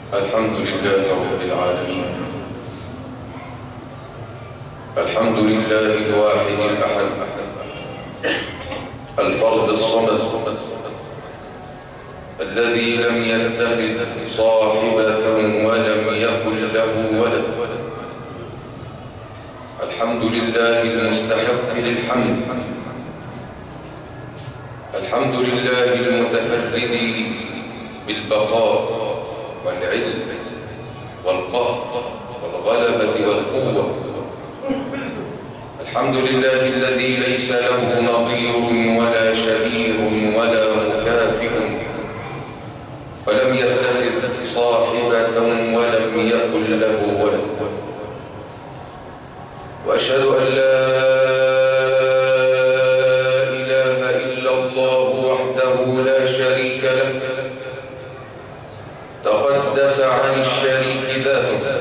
الحمد لله رب العالمين. الحمد لله الواحد الأحد الفرد الصمد الذي لم يتخذ صاحبة ولم يكن له ولد. الحمد لله المستحق للحمد. الحمد لله المتفرد بالبقاء والعلم والقهر والغلبة والقوة. الحمد لله الذي ليس له نظير ولا شبيه ولا مكافئ، ولم يتخذ صاحبة ولم يكن له ولد. وأشهد أن لا إله إلا الله وحده لا شريك له، تقدس عن الشريك ذاته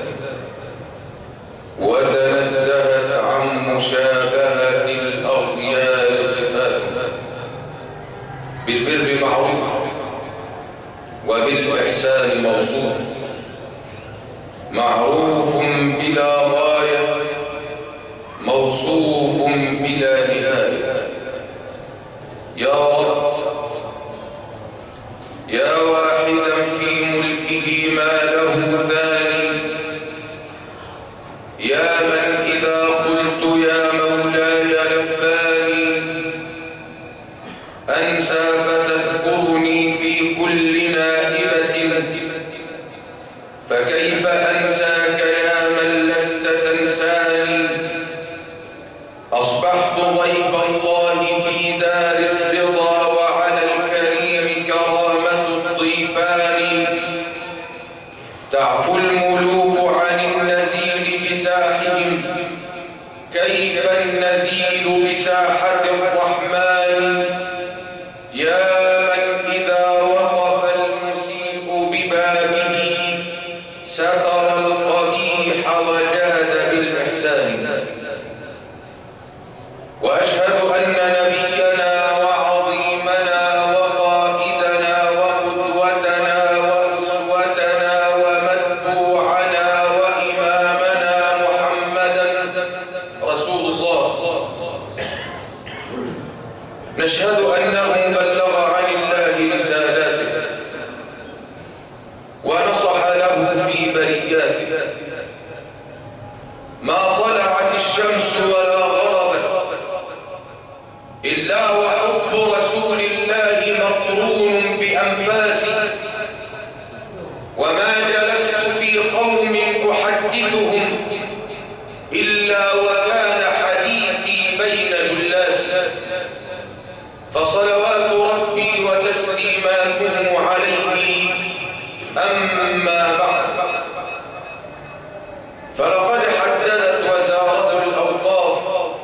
وتنزهت عن مشابهة الأغيار صفاته. بالبر معروف وبالإحسان موصوف، معروف بلا غاية موصوف بلا نهاية. يا رب يا واحدا في ملكه ما له ثاني، يا من إذا قلت يا مولاي لباني، أنسى فتذكرني في كل نائبة، فكيف أنساك يا من لست تنساني. أصبحت ضيف الله في دار الرضا، وعلى الكريم كرامة الضيفان. تعفو الملوك عن النزيل بساحهم، كيف النزيل بساحة الرحمن. يا من إذا وقف المسيء ببابه ستر القبيح وجاد بالإحسان. وأشهد أن نبينا وعظيمنا وقائدنا وقدوتنا وأسوتنا ومتبوعنا وإمامنا محمدا رسول الله. نشهد أنه بلغ عن الله رسالاته ونصح له في برياته. ما طلعت الشمس ولا غربت إلا وحب رسول الله مقرون بأنفاسي، وما جلست في قوم أحدثهم إلا وكان حديثي بين جلاسي. فصلوات ربي وتسليماته عليه. أما بعد، فلقد حددت وزارة الأوقاف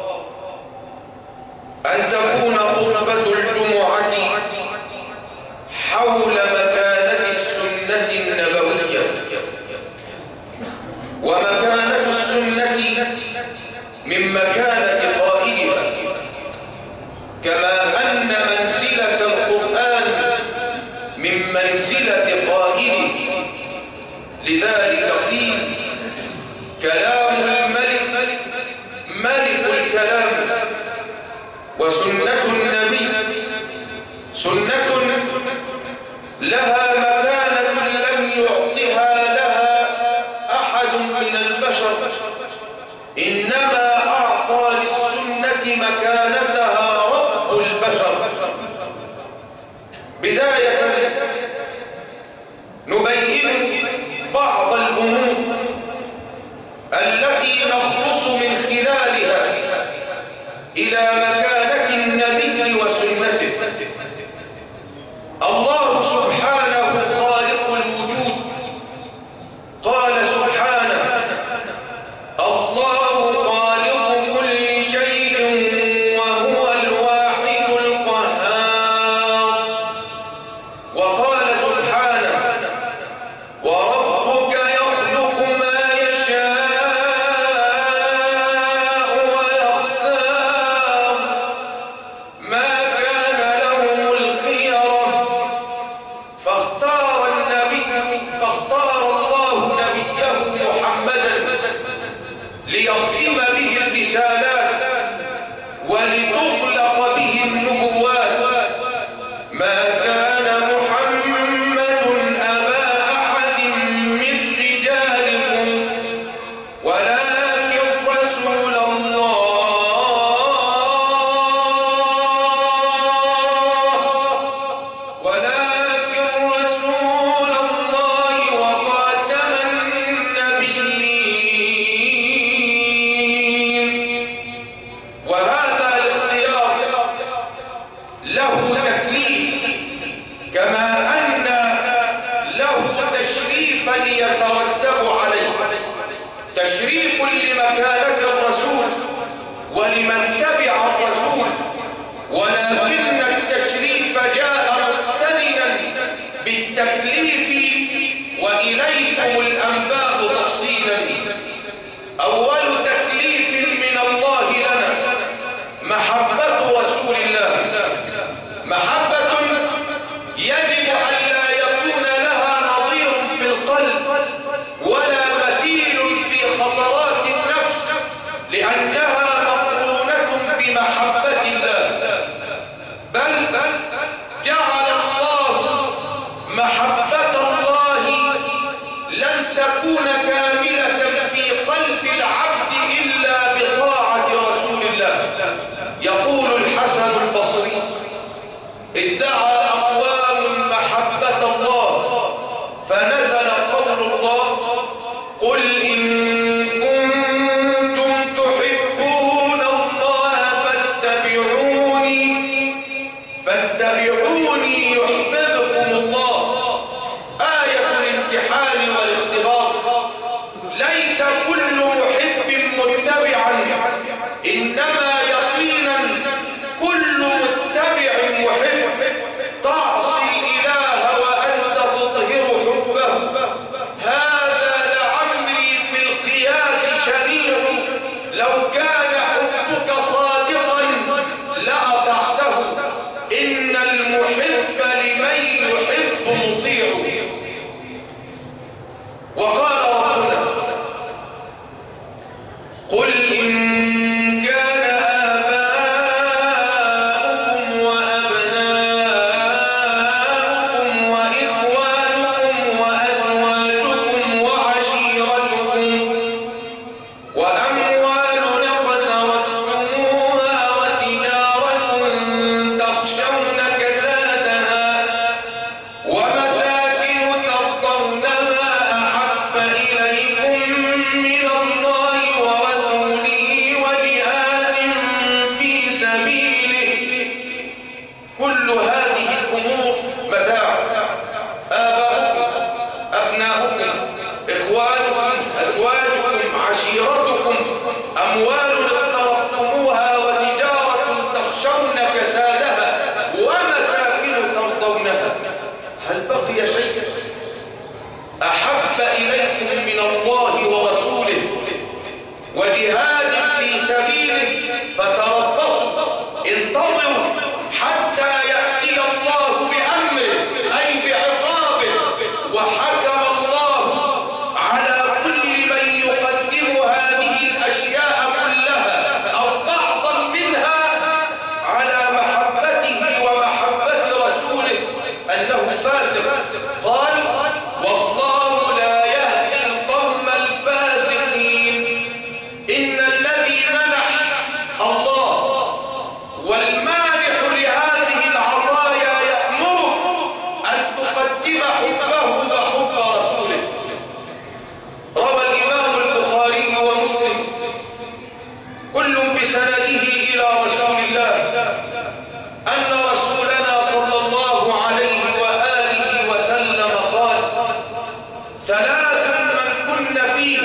أن تكون خطبة الجمعة حول مكانة السنة النبوية. ومكانة السنة من مكانة قائلها، كما أن منزلة القرآن من منزلة قائله. لذلك قيل كلام الملك ملك الكلام، وسنة النبي سنة لها مكانة لم يعطها لها أحد من البشر، إنما أعطى للسنة مكانتها رب البشر. بداية نبين بعض الأمور التي نخلص من خلالها إلى مكانة النبي وسنته. الله سبحانه ليختم به الرسالات ولتغلق به النبوات. ما كان محمد أبا أحد من رجالكم ولكن رسول الله وخاتم النبيين. وهذا الاختيار له تكليف كما أن له تشريفا يترتب عليه، تشريف لمكانة الرسول ولمن تبع الرسول، ولكن التشريف جاء مقترنا بالتكليف. وإليكم الأنباء تفصيلا. أول تكليف من الله لنا محبة رسول الله، محبة يجب أن لا يكون لها نظير في القلب ولا مثيل في خطرات النفس، لأنها مقرونة بمحبة الله. بل جعل الله محبة الله لن تكون كاملة في قلب العبد إلا بطاعة رسول الله. يقول الحسن البصري: ادعى أقوام محبة الله فنزل قول الله: قل إن كنتم تحبون الله فاتبعوني يحببكم الله. آية الامتحان والاختبار. ليس كل محب متبعا، إنما يقينا كل متبع محب. تعصي الإله وأنت تظهر حبه، هذا لعمري في القياس شنيع. لو كان حبك صادقا لأطعته، إن المحب لمن يحب مطيع. وقال ربنا: قل إن كان آباؤكم وأبناؤكم وإخوانكم وأزواجكم وعشيرتكم وأموال اقترفتموها وتجارة تخشون كسادها ومساكن ترضونها أحب إليكم من الله ورسوله وجهاد في سبيله. كل هذه الأمور متاع. آباؤكم، أبناؤكم، إخوانكم، أزواجكم، عشيرتكم، أموال اقترفتموها وتجارة تخشون كسادها ومساكن ترضونها. هل بقي شيء أحب إليكم من الله ورسوله وجهاد في سبيله؟ فتربصوا، انتظروا حتى يأتي الله بأمره أي بعقابه. وحكم الله على كل من يقدم هذه الأشياء كلها أو بعضا منها على محبته ومحبة رسوله أنه فاسق. قال: والله لا يهدي القوم الفاسقين. إن الذي منح الله والمانح لهذه العطايا يأمرك أن تقدم حبه وحب رسوله. روى الإمام البخاري ومسلم كل بسنده إلى رسول الله أن رسولنا صلى الله عليه وآله وسلم قال: ثلاث من كن فيه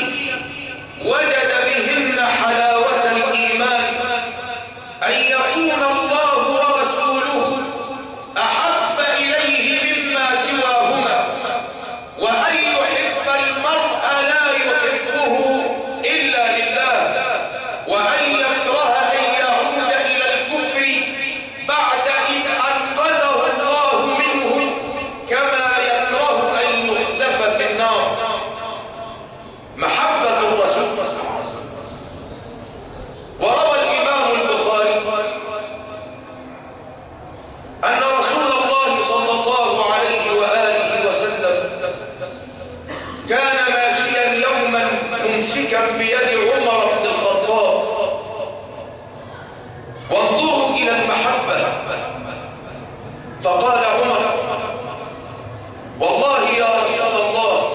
وجد بهن حلاوة الإيمان: أن يكون الله كان بيد عمر بن الخطاب. وانظروا إلى المحبة. فقال عمر: والله يا رسول الله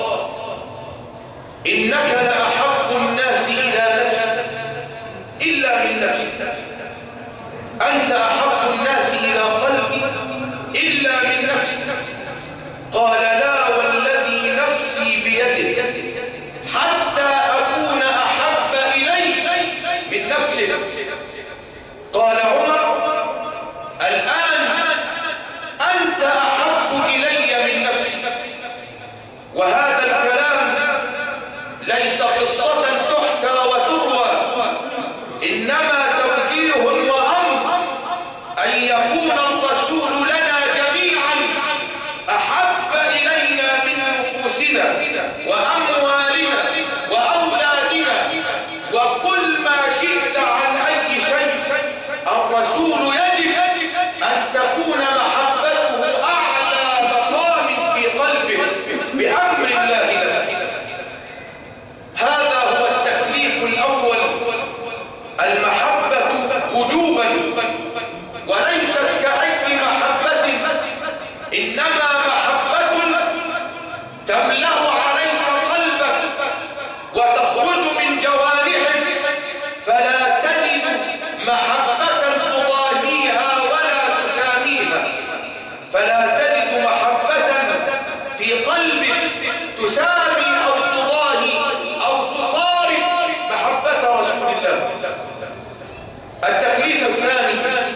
إنك لأحب الناس إلى نفسك إلا من نفسك، أنت أحب الناس إلى قلبي إلا من نفسك. قال: لا والذي نفسي بيده حتى أكون أحب إليك من نفسك. قال عمر: الآن أنت أحب إلي من نفسي. وهذا الكلام ليس قصة تحكى وتروى، إنما توجيه وأمر أن يكون الرسول لنا جميعا أحب إلينا من نفوسنا وأموالنا وأولادنا وكل ما شئت عن أي شيء. الرسول يجب أن تكون محبته أعلى مقام في قلبه بأمر الله له. هذا هو التكليف الأول، المحبة وجوبا، وليست كأي محبة، إنما محبة تملأ عليك قلبك وتخرج من جوارحك، فلا تجد محبة تضاهيها ولا تساميها، فلا تجد محبة في قلبك تسامي أو تضاهي أو تقارب محبة رسول الله. التكليف الثاني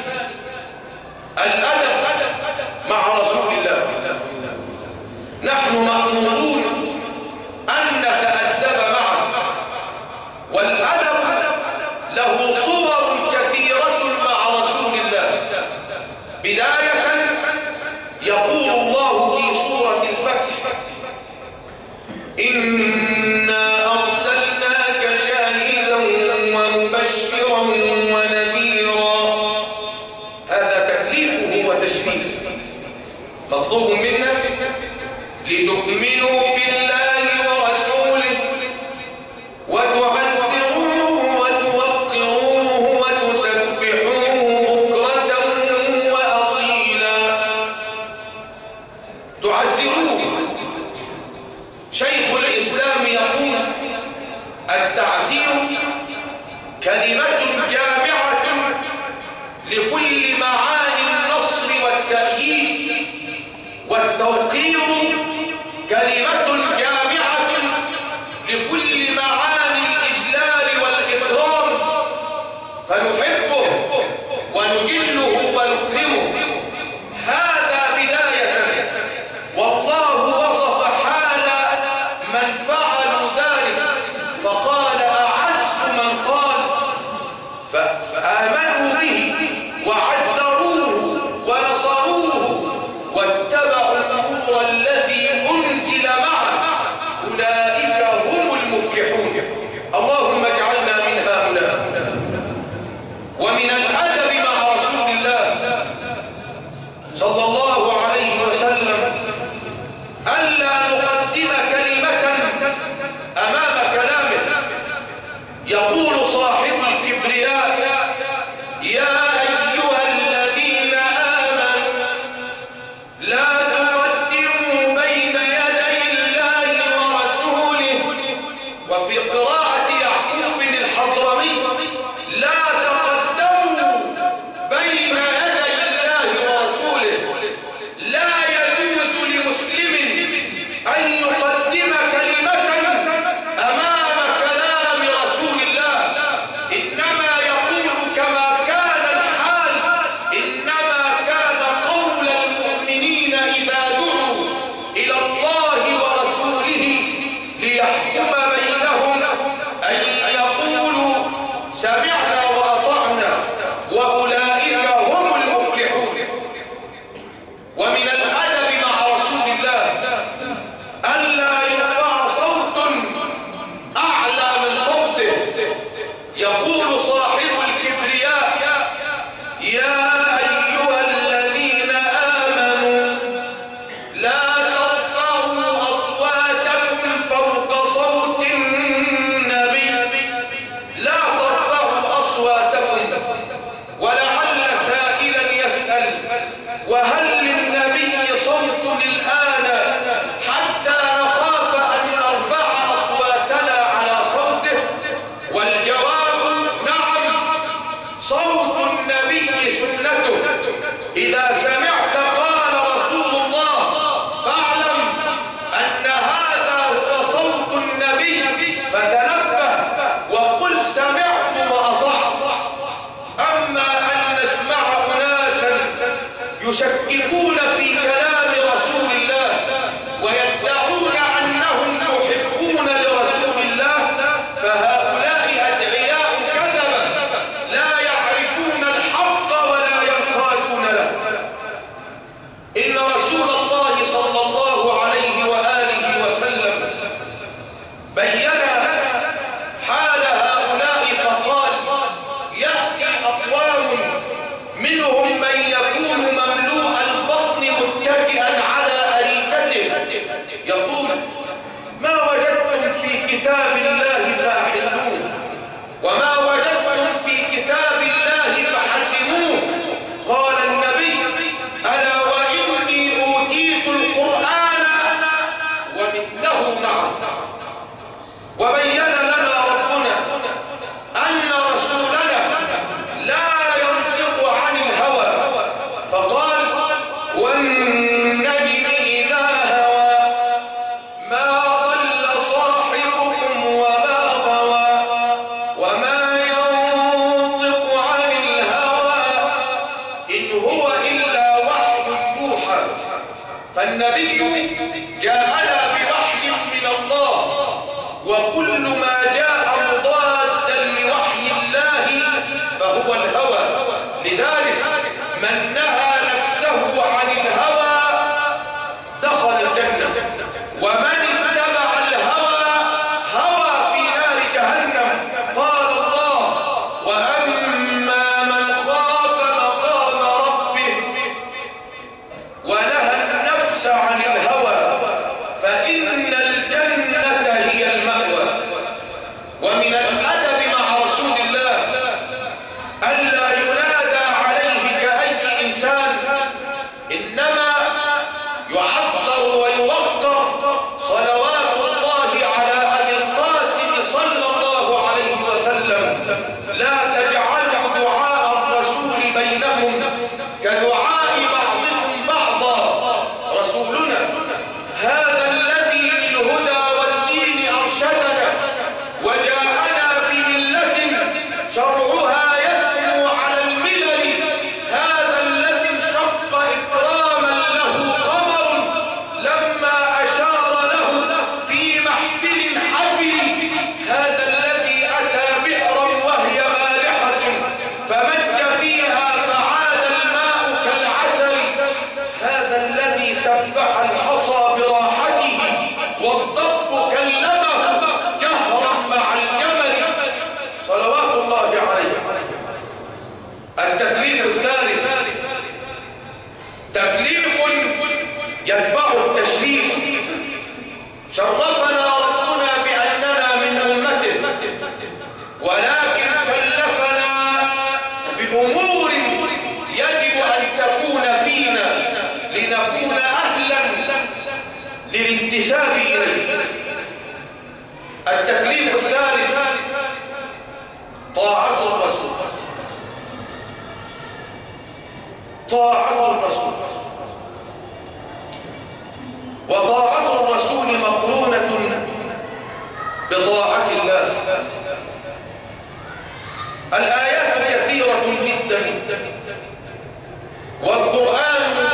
الأدب مع رسول الله. نحن مأمورون أن نتأدب معه، والأدب له صور كثيرة مع رسول الله. بداية يقول الله في سورة الفتح: إنا أرسلناك شاهدا ومبشرا ونذيرا. هذا تكليفه وتشريفه. مطلوب منا لتؤمنوا بالله ورسوله وتعزروه وتوقروه وتسبحوه بكرة وأصيلا. تعزروه. شيخ الإسلام يقول: التعزير كلمة جامعة لكل معاني النصر والتأييد، والتوقير كلمة جامعة لكل معاني الإجلال والإكرام، فنحبه ونجله ونكرمه. هذا بداية. والله وصف حال من فعلوا ذلك فقال: أعز من قال، فآمنوا به وعزروه ونصروه واتبعوا النور الذي أنزل معه، أولئك هم المفلحون. اللهم اجعلنا من هؤلاء. ومن الأدب مع رسول الله صلى الله عليه وسلم ألا نقدم كلمة أمام كلامه. يقول صاحب الكبرياء: يا أيها الذين آمنوا لا تقدموا بين يدي الله ورسوله. وفي قراءة يعقوب الحضرمي: لا تقدموا بين يدي الله ورسوله. يشككون في كلام رسول الله ويدعون أنهم محبون لرسول الله، فهؤلاء أدعياء كذبة لا يعرفون الحق ولا ينقادون له. إن رسول الله صلى الله عليه وآله وسلم بين حال هؤلاء فقال: يأتي أقوام منهم من يكون مملوء البطن متكئا على أريكته يقول: ما وجدتم في كتاب الله فأحلوه، وما وجدتم في كتاب الله فحرموه. قال النبي: ألا وإني أوتيت القرآن ومثله معه. وبين لنا ربنا أن رسولنا لا ينطق عن الهوى، فقال: والنجم إذا هوى ما ضل صاحبكم وما غوى وما ينطق عن الهوى إن هو إلا وحي يوحى. فالنبي جاءنا بوحي من الله، وكل ما جاء مضادا لوحي الله فهو الهوى. لذلك من نهى نفسه عن الهوى دخل الجنة، ومن اتبع الهوى هوى في نار جهنم. قال الله: وأما من خاف مقام ربه ونهى النفس عن الهوى فإن الجنة هي المأوى. ومن الأدب مع رسول الله ألا ينادى عليه كأي إنسان، إنما يعظر ويوقر. صلوات الله على أبي القاسم صلى الله عليه وسلم: لا تجعلوا دعاء الرسول بينهم كدعاء بعضكم بعضا. رسولنا هذا الذي للهدى والدين أرشدنا وجاءنا بملة شرعها يسمو على الملل، هذا الذي انشق إكراما له قمر لما أشار له في محفل حفل، هذا الذي أتى بئرا وهي مالحة فمج فيها فعاد الماء كالعسل، هذا الذي سبح الحصى براحته والضب كلمه جهرا مع الجمل صلوات الله عليه. التكليف الثالث تكليف يتبع التشريف. شرفنا ربنا بأننا من أمته، ولكن كلفنا بأمور يجب أن تكون فينا لنكون أهلا للانتساب إليه. التكليف الثالث طاعة الرسول. طاعة الرسول، وطاعة الرسول مقرونة بطاعة الله. الآيات كثيرة جدا، والقرآن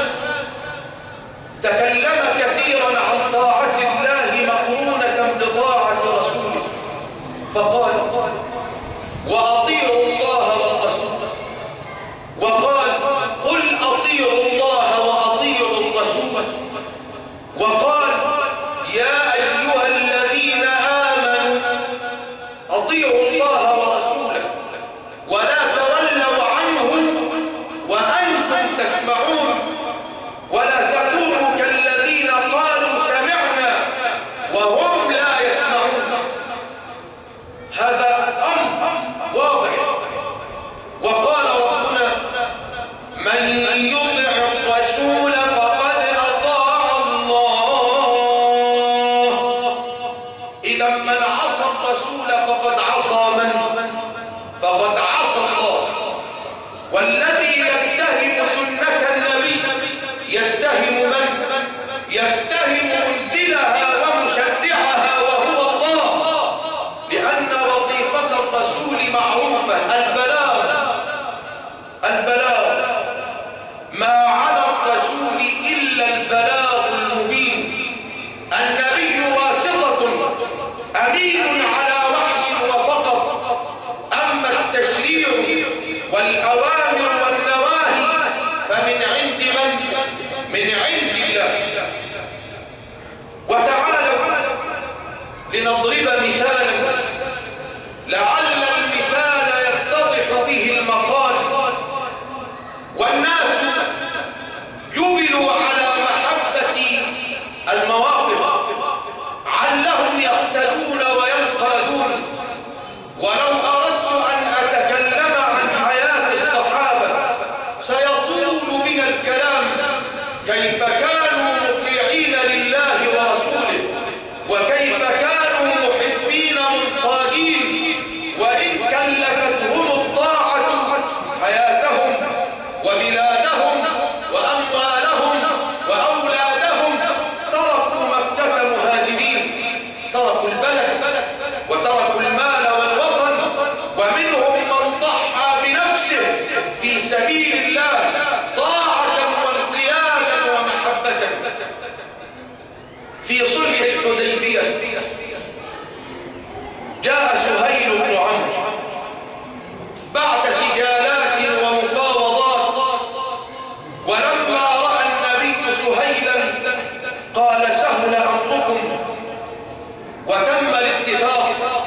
تكلم كثيرا عن طاعة الله مقرونة بطاعة رسوله، فقال: وأطيعوا الله والرسول، وقال: قل أطيعوا الله وأطيعوا الرسول، وقال: يا أيها الذين آمنوا أطيعوا الله ورسوله ولا تولوا عنه وأنتم تسمعون، ولا تكونوا كالذين قالوا سمعنا وهم لا يسمعون. هذا أمر واضح. وقال ربنا: من يطع الرسول فقد أطاع الله. إذا من عصى الرسول فقد عصى من؟ فقد عصى الله. والذي يتهم سنة النبي يتهم من؟ يتهم منزلها ومشدعها وهو الله، لأن وظيفة الرسول معروفة: البلاغ. ما على كيف كانوا مطيعين لله ورسوله، وكيف كانوا محبين منقادين، وإن كلفتهم الطاعة حياتهم وبلادهم وأموالهم وأولادهم تركوا مكة مهاجرين، تركوا البلد وتركوا المال والوطن، ومنهم من ضحى بنفسه في سبيل الله طاعة وانقيادا ومحبة. في صلح الحديبية جاء سهيل بن عمرو بعد سجالات ومفاوضات، ولما رأى النبي سهيلا قال: سهل أمركم. وتم الاتفاق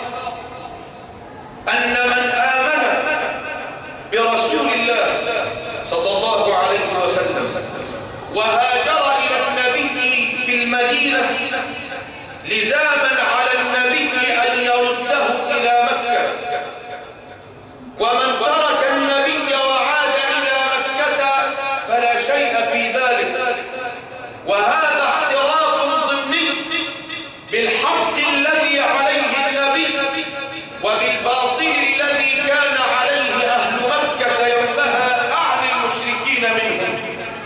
أن من آمن برسول الله صلى الله عليه وسلم وهاجر إلى النبي في المدينة لزاما على النبي أن يرده إلى مكة، ومن ترك النبي وعاد إلى مكة فلا شيء في ذلك. وهذا اعتراف ضمني بالحق الذي عليه النبي وبالباطل الذي كان عليه أهل مكة يومها أعلى المشركين منهم.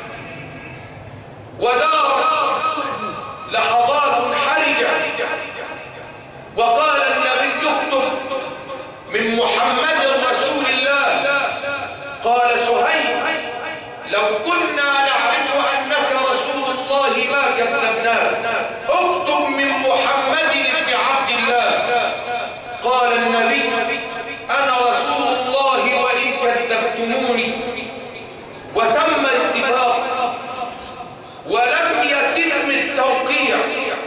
ودارت لحظات حرجة، وقال النبي: اكتب من محمد رسول الله. قال سهيل: لو كنا نعرف أنك رسول الله ما كذبناك، اكتب من محمد بن عبد الله. قال النبي: أنا رسول الله وإن كذبتموني. وتم الاتفاق، ولم يتم التوقيع،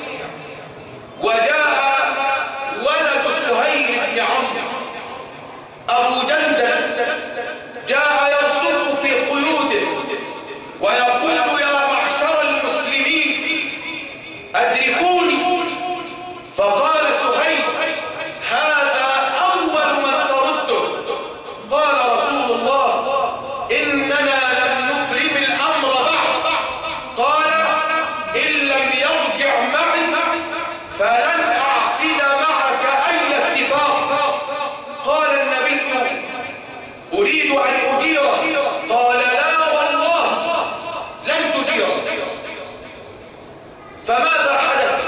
وجاء ولد سهيل بن عمرو أبو جندل، جاء يرصف في قيوده ويقول: يا معشر المسلمين أدركوني. فقال سهيل: هذا أول من ترده. قال رسول الله: إننا لم نبرم الأمر بعد. قال: إن لم يرجع معي فلن أعقد معك أي اتفاق. قال النبي: أريد أن أديره. قال: لا والله لن تديره. فماذا حدث؟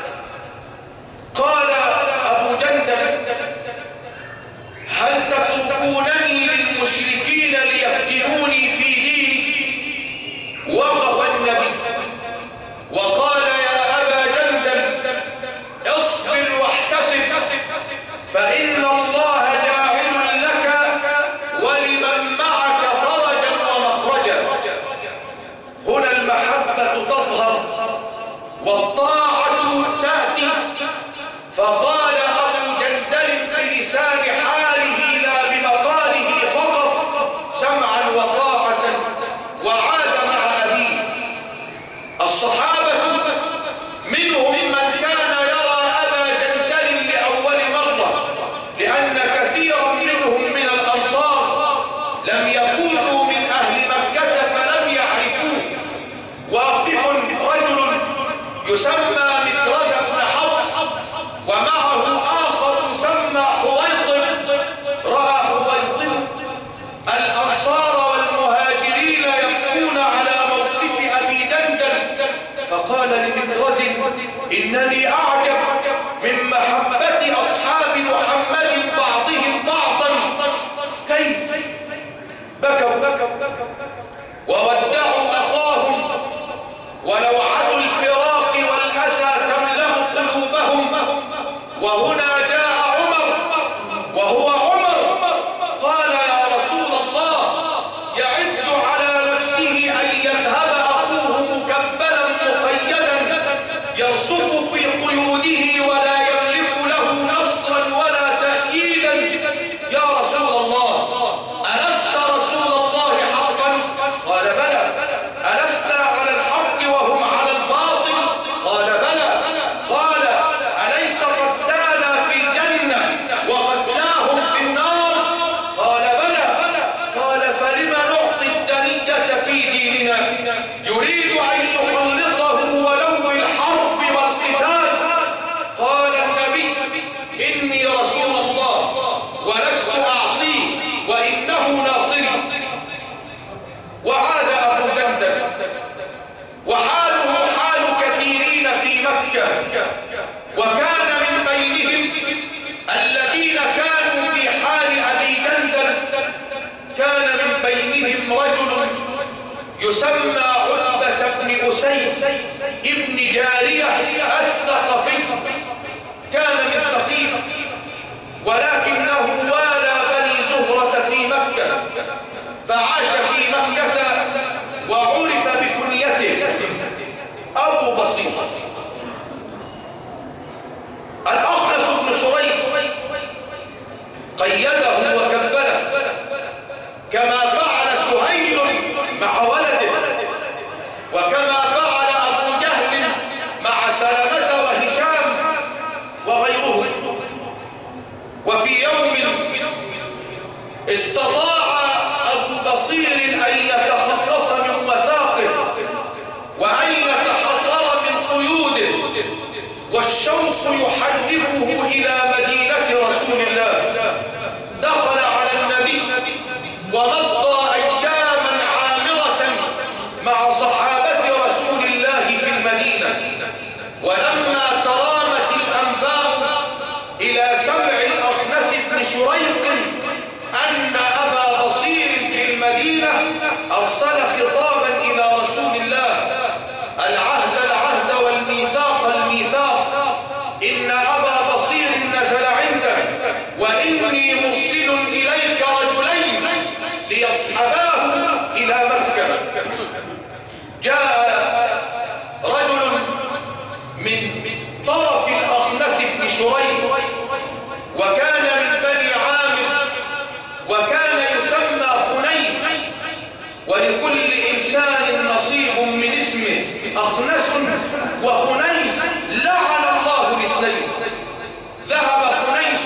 قال أبو جندل: هل تتركونني للمشركين ليفتنوني في ديني؟ وقف النبي وقال: يا أبا جندل، اصبر واحتسب، فإن الله جاعل لك ولمن معك فرجا ومخرجا. هنا المحبة تظهر والطاعة تأتي. فقال أبو جندل بلسان حاله لا بمقاله فقط: سمعا وطاعة، وعاد مع أبيه. الصحابة منهم من كان يرى أبا جندل لأول مرة، لأن كثيرا منهم من الأنصار لم يكونوا من أهل مكة فلم يعرفوه. واقف رجل يسمى مكرز بن حفص، ومعه آخر يسمى حويطب. رأى حويطب الأنصار والمهاجرين يبكون على موقف أبي جندل، فقال لمكرز: إنني أعجب من محبة أصحاب محمد بعضهم بعضا. كيف بكوا وودعوا أخاهم ولوعة الفراق والأسى تملأ قلوبهم. وهنا جاء عمر وهو عمر، قال: يا رسول الله، يعز على نفسه أن يذهب أخوه مكبلا مقيدا يرصف في قيوده ولا يملك له نصرا ولا تأييدا. يا رسول الله، ألست رسول الله حقا؟ قال: بلى. يسمى عتبة بن أسيد ابن جارية الثقفي، كان من ثقيف ولكنه والى بني زهرة في مكة، فعاش في مكة وعرف بكنيته أبو بصير. الأخنس بن شريح قيده وكبله كما فعل سهيل مع ولده، وكما فعل أبو جهل مع سلمة وهشام وغيرهم. وفي يوم استطاع أبو بصير أن يتخلص من وثاقه وأن يتحرر من قيوده، والشوق يحركه إلى مدينة رسول الله. دخل على النبي ومضى أياما عامرة مع صحابة رسول الله في المدينة، ولما ترامت الأنباء إلى سمع الأخنس بن شريق أن أبا بصير في المدينة أرسل خطابا إلى رسول الله: العهد العهد والميثاق الميثاق، إن أبا بصير نزل عندك، وإني مرسل إليك رجلين ليصحباه إلى مكة. جاء رجل من طرف الأخنس بن شريح وكان من بني عامر وكان يسمى خنيس، ولكل إنسان نصيب من اسمه. أخنس وخنيس لعن الله الاثنين. ذهب خنيس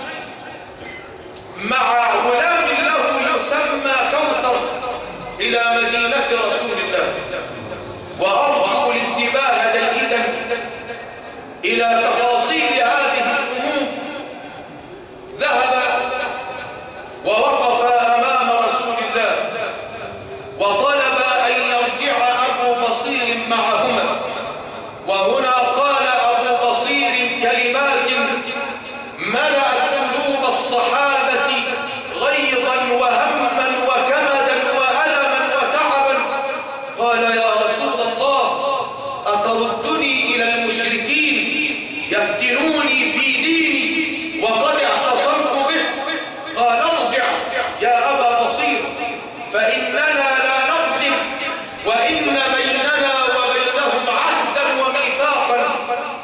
مع غلام له يسمى كوثر إلى مدينة رسول الله، وأرجو الانتباه جيدا إلى تفاصيل هذه الأمور. ذهب ووقف أمام رسول الله وطلب أن يرجع أبو بصير معهما، وهنا قال أبو بصير كلمات ملأت قلوب الصحابة غيظا وهما وكمدا وألما وتعبا. قال: يا رسول الله، أتردني إلى المشركين يفتنوني في ديني وقد اعتصمت به؟ قال: ارجع يا أبا بصير، فإننا لا نكذب، وإن بيننا وبينهم عهدا وميثاقا.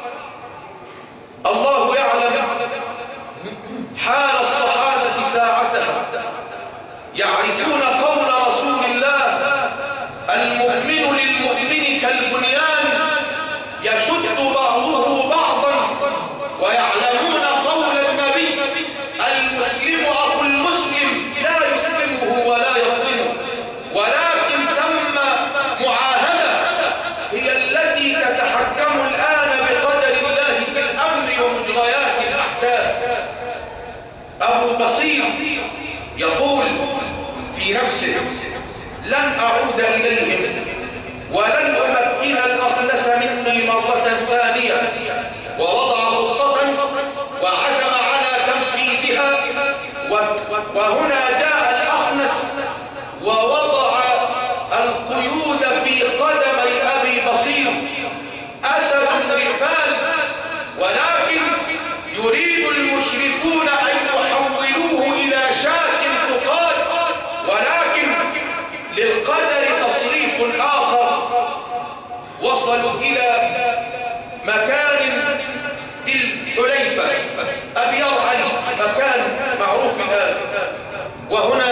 الله يعلم حال الصحابة ساعتها، يعرفون قول رسول الله: المؤمن للمؤمن كالبنيان يشد بعضه بعضا، ويعلمون قول النبي: المسلم أخو المسلم لا يسلمه ولا يظلمه. ولكن ثم معاهدة هي التي تتحكم الآن بقدر الله في الأمر ومجريات الأحداث. أبو بصير يقول في نفسه: لن أعود إليهم ولن أمكن الأخنس مني مرة ثانية. ووضع خطة وعزم على تنفيذها. وهنا جاء الأخنس ووضع القيود في قدمي أبي بصير، أسد رفال، ولكن يريد المشركون أن يحولوه إلى شاة تقاد، ولكن للقدر تصريف آخر. وصلوا إلى مكان ذي الحليفة أبي يرعل، مكان معروف الآن. وهنا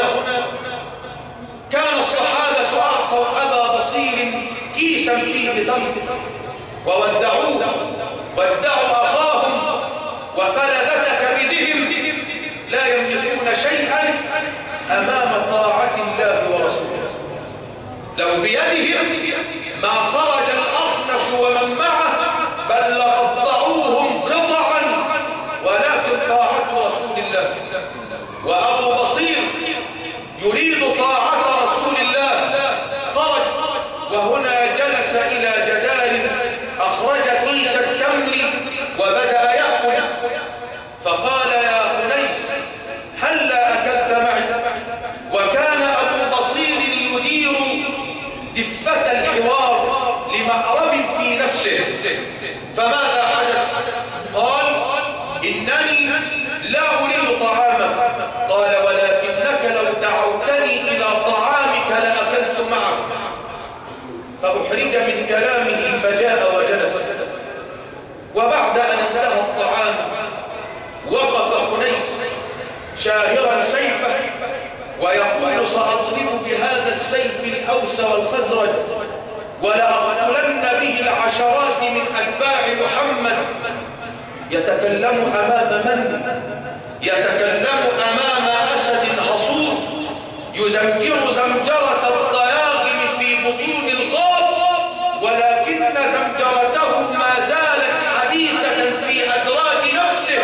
كان الصحابة أعطوا أبا بصير كيسا فيه تمر وودعوه، ودعوا أخاهم وفلذة كبدهم، لا يملكون شيئا أمام طاعة الله ورسوله. لو بيدهم ما خرج الأخنس ومن معه، بل لقطعوهم قطعا، ولكن طاعة رسول الله. وأبو بصير يريد طاعة رسول الله، خرج وهنا جلس إلى جدار، أخرج كيس التمر وبدأ يأكل. فقال: يا خنيس، هلا أكلت معي؟ وكان أبو بصير يدير دفة الحوار لمأرب في نفسه. فماذا حدث؟ قال إنني لا أريد طعامك. قال ولكنك لو دعوتني إلى طعامك لأكلت معك. فأحرج من كلامه فجاء وجلس. وبعد أن انتهى الطعام وقف خنيس شاهرا سيفه ويقول سأضرب بهذا السيف الأوس والخزرج ولأقتلن به العشرات من أتباع محمد. يتكلم أمام من؟ يتكلم أمام أسد حصور يزمجر زمجرة الضياغم في بطون الغاب، ولكن زمجرته ما زالت حديثة في أدراج نفسه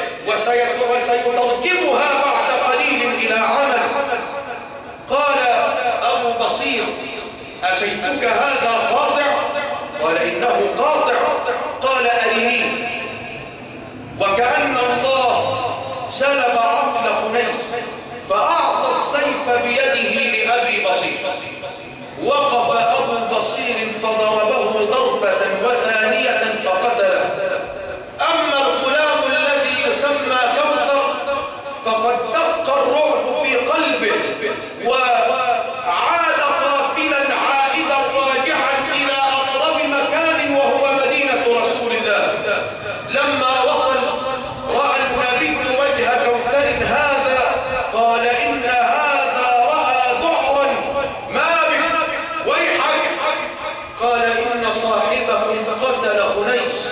وسيترجمها بعد قليل إلى عمل. قال أبو بصير أشيئك هذا قاطع؟ قال إنه قاطع. قال أرني. وكأن الله سلب عقل خنيس فأعطى السيف بيده لأبي بصير. وقف أبو بصير فضربه ضربة وثانية فقتله. أما الغلام الذي يسمى كوثر فقد دق الرعب في قلبه وعاد قافلا عائدا راجعا إلى أقرب مكان وهو مدينة رسول الله. لما وصل رأى النبي وجه كوثر هذا قال إن هذا رأى ذعرا ما بك ويحك. قال إن صاحبكم قتل خنيس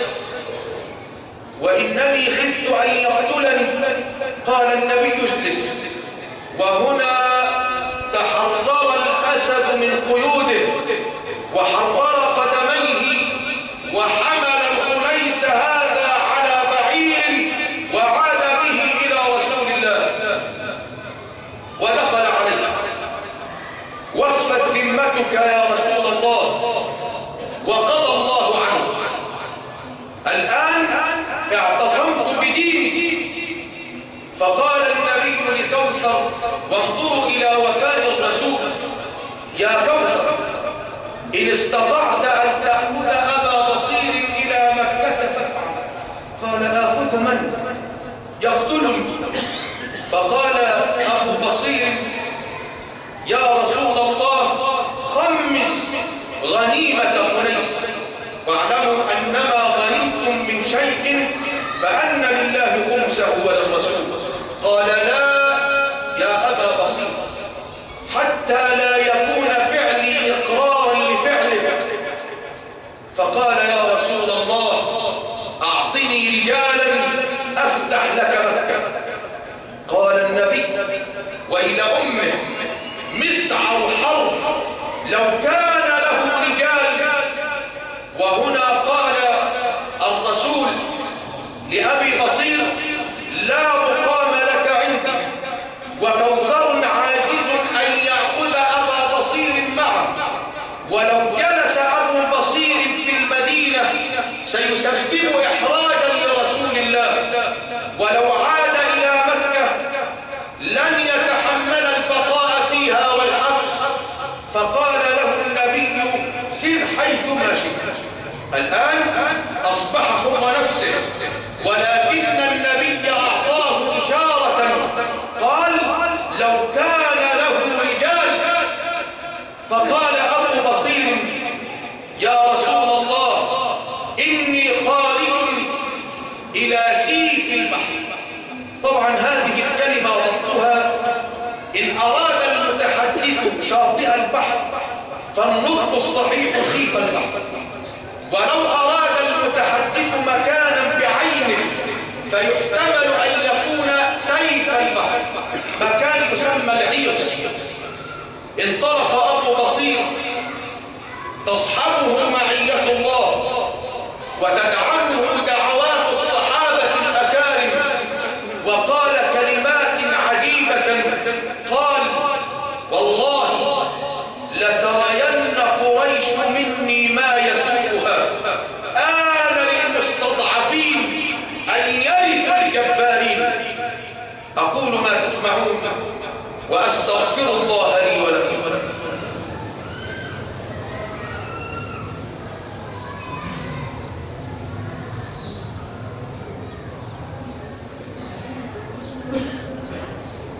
وإنني خفت أن يقتلني. قال النبي اجلس. وهنا تحرر الأسد من قيوده وحرر قدميه وحمل الخنيس هذا على بعير وعاد به إلى رسول الله ودخل عليه. وفت ذمتك يا رسول الله وقضى الله عنه. الآن اعتصمت بديني. فقال النبي لكوثر وانظروا إلى وفاء الرسول. يا كوثر إن استطعت أن تأخذ أبا بصير إلى مكة فافعل. قال آخذ من؟ يقتلني. فقال أبو بصير يا رسول الله خمس غنيمة خنيس واعلموا أنما غنمتم من شيء فأن لله خمسه وللرسول. قال لا يا أبا بصير حتى لا يكون فعلي إقرارا لفعله. فقال يا رسول الله أعطني رجالا أفتح لك مكة. قال النبي وإلى أمه مسعر حرب لو كان له رجال. وهنا قال الرسول لأبي بصير لا مقام لك عندي وكوثر عاجز أن يأخذ أبا بصير معه، ولو جلس أبو بصير في المدينة سيسبب إحراجا لرسول الله، ولو عاد إلى مكة لن يتحمل البقاء فيها والحبس. فقال له النبي سر حيثما شئت. الآن أصبح حر نفسه، ولكن النبي أعطاه إشارة قال لو كان له رجال. فقال أبو بصير يا رسول الله إني خارج إلى سيف البحر. طبعا هذه الكلمة ضبطها إن أراد المتحدث شاطئ البحر فالنطق الصحيح سيف البحر، ولو أراد المتحدث مكانا بعينه فيحتمل أن يكون سيف البحر، مكان يسمى العيص. انطلق أبو بصير تصحبه معية الله وتدعمه دعوات الصحابة الأكارم، وقال كلمات عجيبة. قال والله لترين قريش مني ما يسوءها. آن للمستضعفين أن يرث الجبارين. أقول ما تسمعون وأستغفر الله لي ولكم.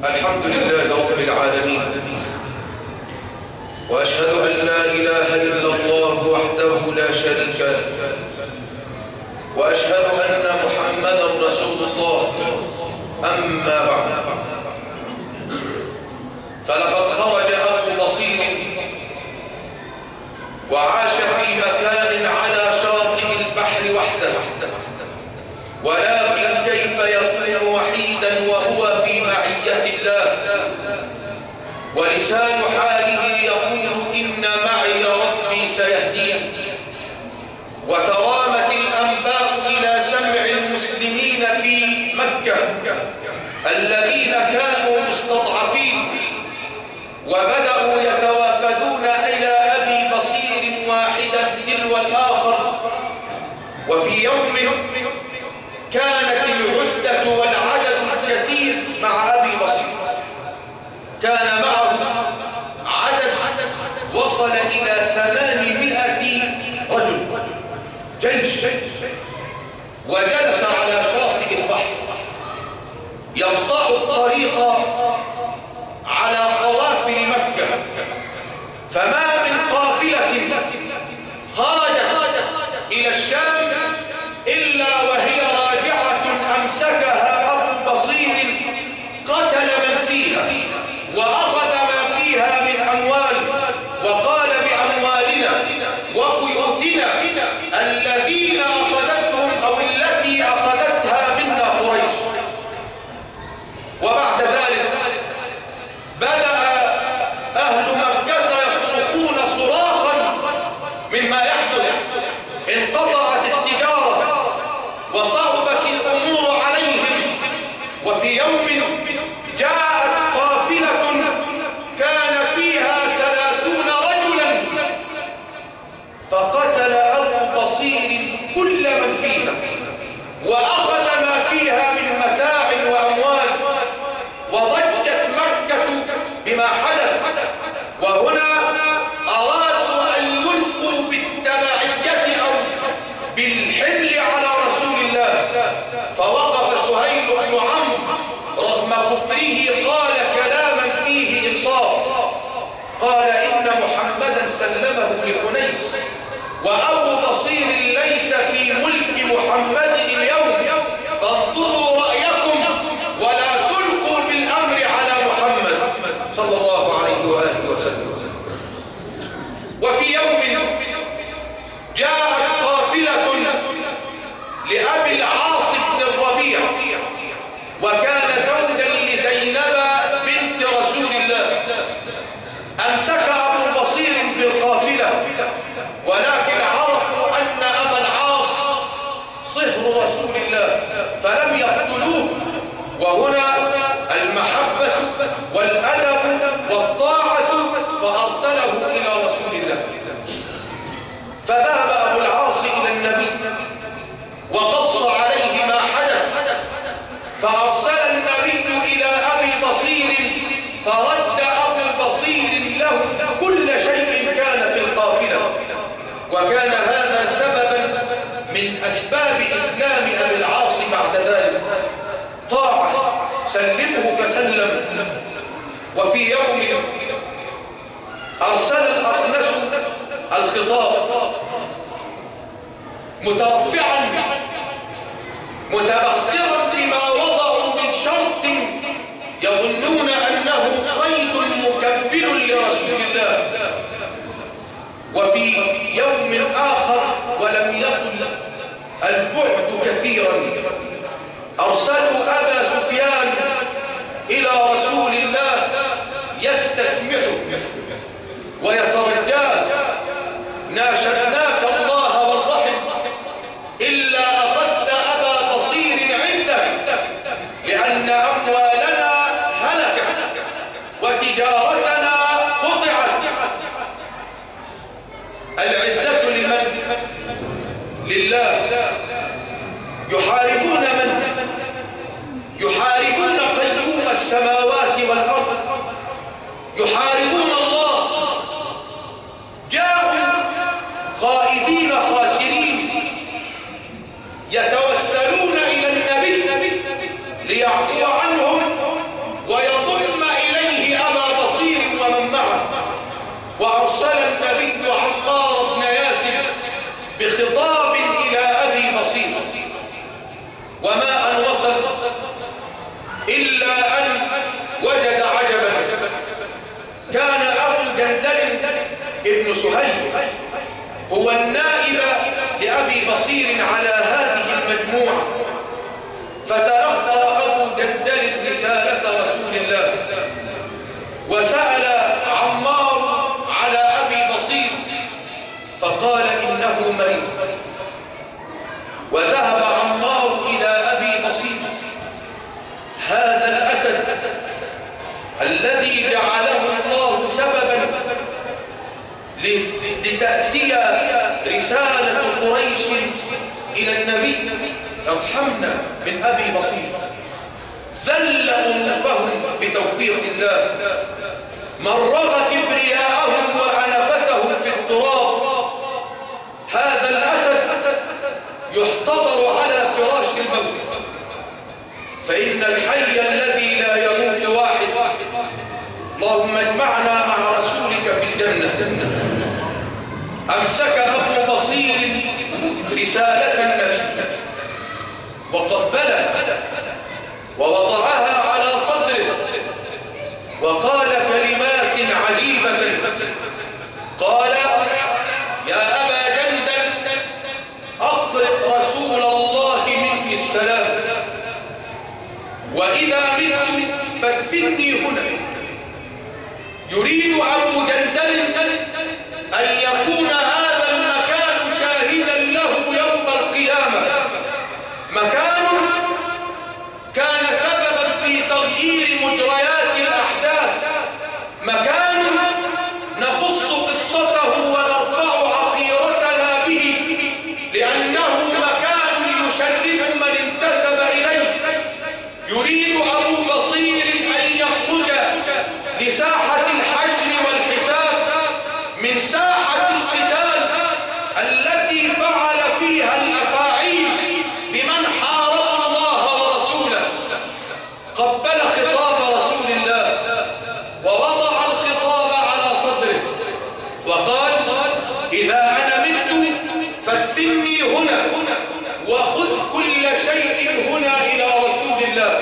الحمد لله رب العالمين، وأشهد أن لا إله إلا الله وحده لا شريك له، وأشهد أن محمدا رسول الله. أما بعد، فلقد خرج أبو بصير وعاش في مكان على شاطئ البحر وحده، ولكن كيف يكون وحيدا وهو في معية الله؟ ولسان حاله يقول إن معي ربي سيهدين. وترامت الأنباء إلى سمع المسلمين في مكة الذين كانوا مستضعفين، وبدأوا يتوافدون إلى أبي بصير واحدا تلو الآخر. وفي يوم كانت العدة والعدد الكثير مع أبي بصير، كان معه عدد وصل إلى 800 رجل جيش، وجلس على شاطئ البحر يقطع الطريق على قوافل مكة. فما من قافلة خرجت إلى الشام إلا وهي راجعة أمسكها أبو بصير، قتل من فيها وأخذ ما فيها من أموال، وقال بأموالنا وبيوتنا الذين أخذتهم أو التي أخذتها منا قريش. وبعد ذلك بدأ أهل مكة يصرخون صراخا مما يحدث، انقطعت التجارة وصعبت الأمور عليهم. وفي يوم جاءت قافلة كان فيها 30 رجلا، فقتل أبو بصير كل من فيها وأخذ ما فيها من متاع وأموال، وضجت مكة بما حدث. وهنا أرادوا أن يلقوا بالتبعية أو بالحمل على رسول الله، فوقف سهيل بن عمرو رغم كفره قال كلاما فيه إنصاف، قال إن محمدا سلمه لحنيس، وأبو بصير ليس في ملك محمد اليوم، فانظروا رأيكم ولا تلقوا بالأمر على محمد صلى الله عليه وآله وسلم. وفي يوم جاءت قافلة لأبي العاص بن الربيع، وكان زوجا لزينب بنت رسول الله. أمسك أبو بصير بالقافلة، ولكن عرفوا أن أبا العاص صهر رسول الله فلم يقتلوه. وهنا المحبة والأدب والطاعة، فأرسله إلى رسول الله. فذهب أبو العاص إلى النبي وقص عليه ما حدث، فأرسل النبي إلى أبي بصير فرد أبو بصير له كل شيء كان في القافلة. وكان هذا سببا من أسباب إسلام أبي العاص بعد ذلك، طاعة سلمه فسلم. وفي يوم أرسل الأخنس الخطاب مترفعا متبخترا بما وضعوا من شرط يظنون أنه قيد مكبل لرسول الله. وفي يوم آخر ولم يطل البعد كثيرا أرسلوا أبا سفيان إلى رسول الله يستسمحه ويترجاه: ناشدناك الله والرحم إلا أخذت أبا بصير عندك، لأن أموالنا هلكت وتجارتنا قطعت. العزة لمن؟ لله. يحاربون من؟ يحاربون قيوم السماوات والأرض، يحاربون الله. جاءوا خائبين خاسرين يتوسلون إلى النبي ليعفو عنهم ويضم هو النائب لأبي بصير على هذه المجموعة. فتلقى أبو جندل رسالة رسول الله وسأل عمار على أبي بصير فقال إنه مريض. وذهب عمار إلى أبي بصير هذا الأسد الذي جعله الله سببا لتأتي رسالة قريش إلى النبي ارحمنا من أبي بصير. ذل أنوفهم بتوفيق الله، مرغ كبرياءهم وعنفتهم في التراب. هذا الأسد يحتضر على فراش الموت، فإن الحي الذي لا يموت واحد. اللهم اجمعنا مع رسولك في الجنة. أمسك أبو بصير رسالة النبي وقبلها ووضعها على صدره وقال كلمات عجيبة. قال: يا أبا جندل أقرئ رسول الله مني السلام، وإذا مت فادفني هنا. يريد أبو جندل أن يكون هذا المكان شاهدا له يوم القيامة، مكان كان سببا في تغيير مجريات الأحداث، مكان نقص قصته ونرفع عقيرتنا به، لأنه مكان يشرف من انتسب إليه. يريد أبو بصير أن يخرج لساحة الحشر والحساب من ساحة القتال التي فعل فيها الأفاعيل بمن حارب الله ورسوله. قبل خطاب رسول الله ووضع الخطاب على صدره وقال: إذا أنا مت فادفني هنا وخذ كل شيء هنا إلى رسول الله.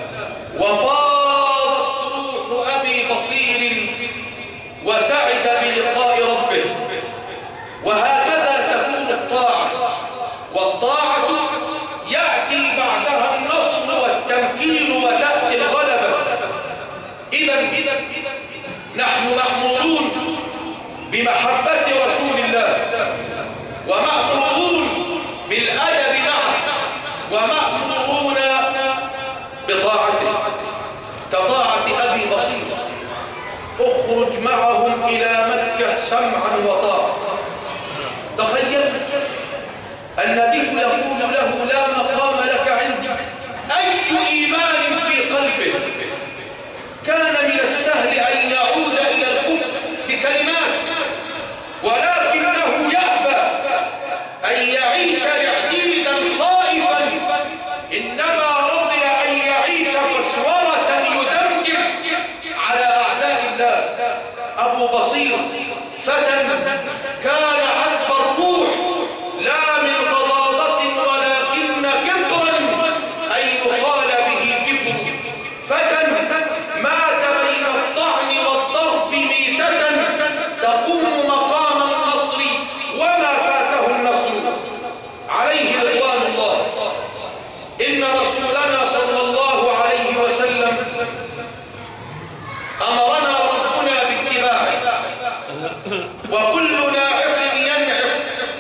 وفاضت روح أبي بصير وسعد بلقاء ربه. وهكذا تكون الطاعة، والطاعة يأتي بعدها النصر والتمكين وتأتي الغلبة. إذا نحن مأمورون بمحبة رسول الله، ومأمورون بالأدب معه، ومأمورون بطاعته كطاعة أبي بصير. اخرج معهم إلى مكة سمعا وطاعة. تخيل النبي يقول له: لا مقام لك عندي. أي إيمان في قلبه؟ كان من السهل أن يعود إلى الكفر بكلمات، ولكنه يأبى أن يعيش وحيدا خائفا، إنما رضي أن يعيش مسورة يدمر على أعداء الله. أبو بصير فتى كان عذب الروح، لا من غضاضة ولكن كبرا أن يقال به كبر. فتى مات بين الطعن والضرب ميتة تقوم مقام النصر وما فاته النصر عليه رضوان الله. إن رسولنا صلى الله عليه وسلم أمرنا ربنا باتباعه، وكل ناعق ينعق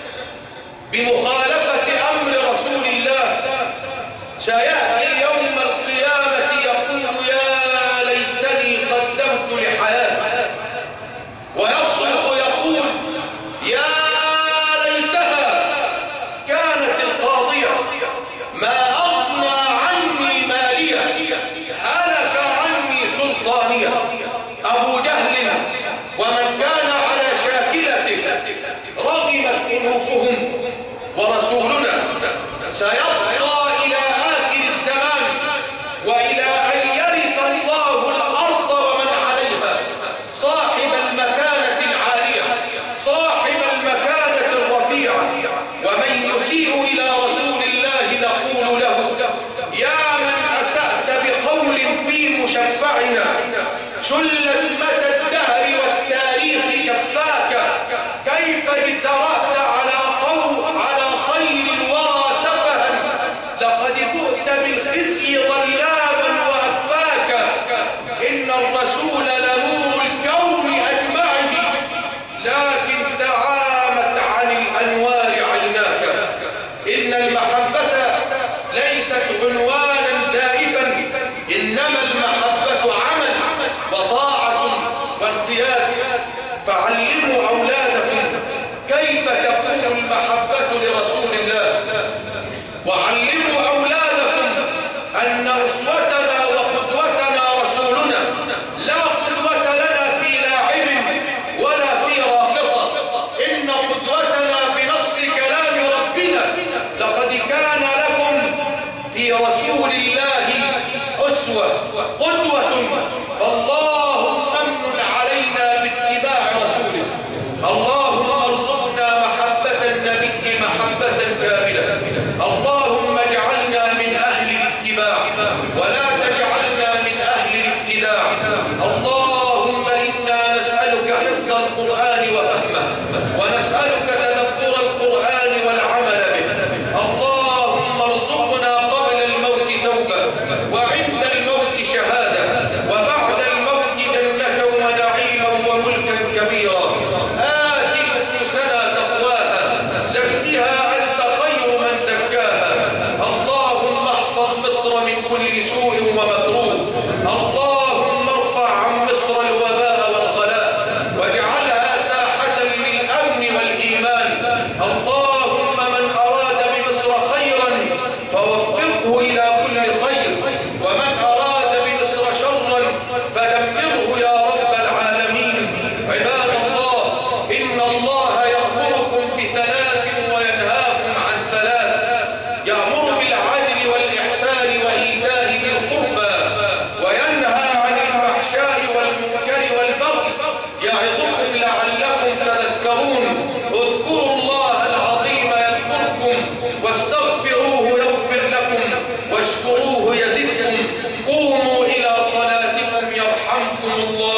بمخالفة أمر رسول الله سيأتي يوم القيامة يقول: يا ليتني قدمت لحياتي. ويصرخ يقول: يا ليتها كانت القاضية، ما أغنى عني مالية، هلك عني سلطانية. أبو جهل ومن كان على شاكلته رغمت أنوفهم، ورسولنا سيبقى إلى آخر الزمان وإلى أن يرث الله الأرض ومن عليها، صاحب المكانة العالية، صاحب المكانة الرفيعة. ومن يسيء إلى رسول الله نقول له: يا من أسأت بقول في مشفعنا، شلت مدى الدهر والتاريخ كفاك، كيف اجترأت رسول الله أسوة قدوة، فاللهم امن علينا باتباع رسوله. اللهم ارزقنا محبة النبي محبة كاملة. اللهم اجعلنا من أهل الاتباع ولا تجعلنا من أهل الابتداع. اللهم إنا نسألك حفظ القرآن وفهمه، ونسألك تدبر القرآن والعمل به. اللهم ارزقنا قبل الموت توبة، وعند الموت شهادة، وبعد الموت جنة ونعيما وملكا كبيرا. آت نفوسنا تقواها، زكها أنت خير من زكاها. اللهم احفظ مصر من كل سوء ومكروه. اللهم ارفع عن مصر الوباء والغلاء، واجعلها ساحة للأمن والإيمان. اللهم من أراد بمصر خيرا فوفقه إلى كل خير، ومن أراد بمصر شرا فدمره يا رب العالمين. عباد الله، إن الله يأمركم بثلاث وينهاكم عن ثلاث: يأمر بالعدل والإحسان وإيتاء ذي القربى، وينهى عن الفحشاء والمنكر والبغي، يعظكم لعلكم تذكرون. اذكروا الله العظيم يذكركم، واستغفروه يغفر لكم، واشكروه يزدكم. قوموا إلى صلاتكم يرحمكم الله.